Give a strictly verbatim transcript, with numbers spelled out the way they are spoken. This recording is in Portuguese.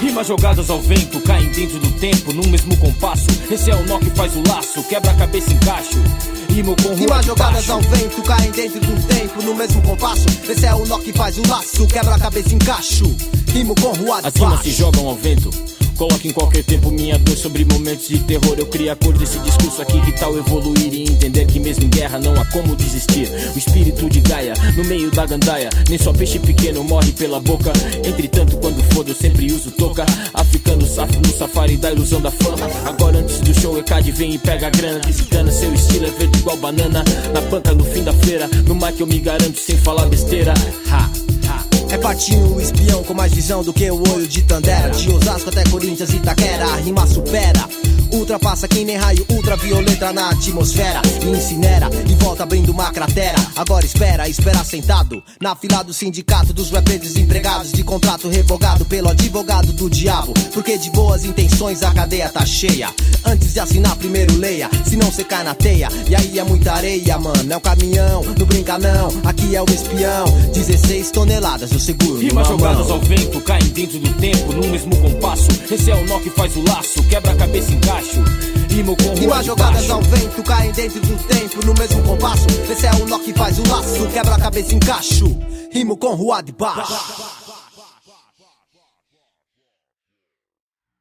Rimas jogadas ao vento, caem dentro do tempo, no mesmo compasso. Esse é o nó que faz o laço, quebra a cabeça em cacho. Rimo com rua Rimas jogadas baixo. ao vento, caem dentro do tempo, no mesmo compasso. Esse é o nó que faz o laço, quebra a cabeça em cacho. Rimo com rua de As rimas baixo. se jogam ao vento. Coloque em qualquer tempo minha dor sobre momentos de terror. Eu crio a cor desse discurso aqui. Que tal evoluir e entender que mesmo em guerra não há como desistir? O espírito de Gaia no meio da gandaia. Nem só peixe pequeno morre pela boca. Entretanto, quando for eu sempre uso touca. Africano safo no safari da ilusão da fama. Agora antes do show E C A D vem e pega a grana. Visitando seu estilo é verde igual banana. Na panca no fim da feira. No mic eu me garanto sem falar besteira. Ha! É partinho o espião com mais visão do que o olho de Tandera. De Osasco até Corinthians e Itaquera, a rima supera. Ultrapassa que nem raio ultravioleta na atmosfera. E incinera e volta abrindo uma cratera. Agora espera, espera sentado na fila do sindicato dos rappers desempregados. De contrato revogado pelo advogado do diabo. Porque de boas intenções a cadeia tá cheia. Antes de assinar primeiro leia, senão cê cai na teia. E aí é muita areia, mano, é um caminhão. Não brinca não, aqui é o espião. dezesseis toneladas eu seguro Rimas numa jogadas mão. ao vento, caem dentro do tempo, no mesmo compasso. Esse é o nó que faz o laço, quebra a cabeça em cacho. Rimo com rua Rimas de jogadas baixo. ao vento, caem dentro do tempo, no mesmo compasso. Esse é o nó que faz o laço, quebra a cabeça em cacho. Rimo com rua de baixo.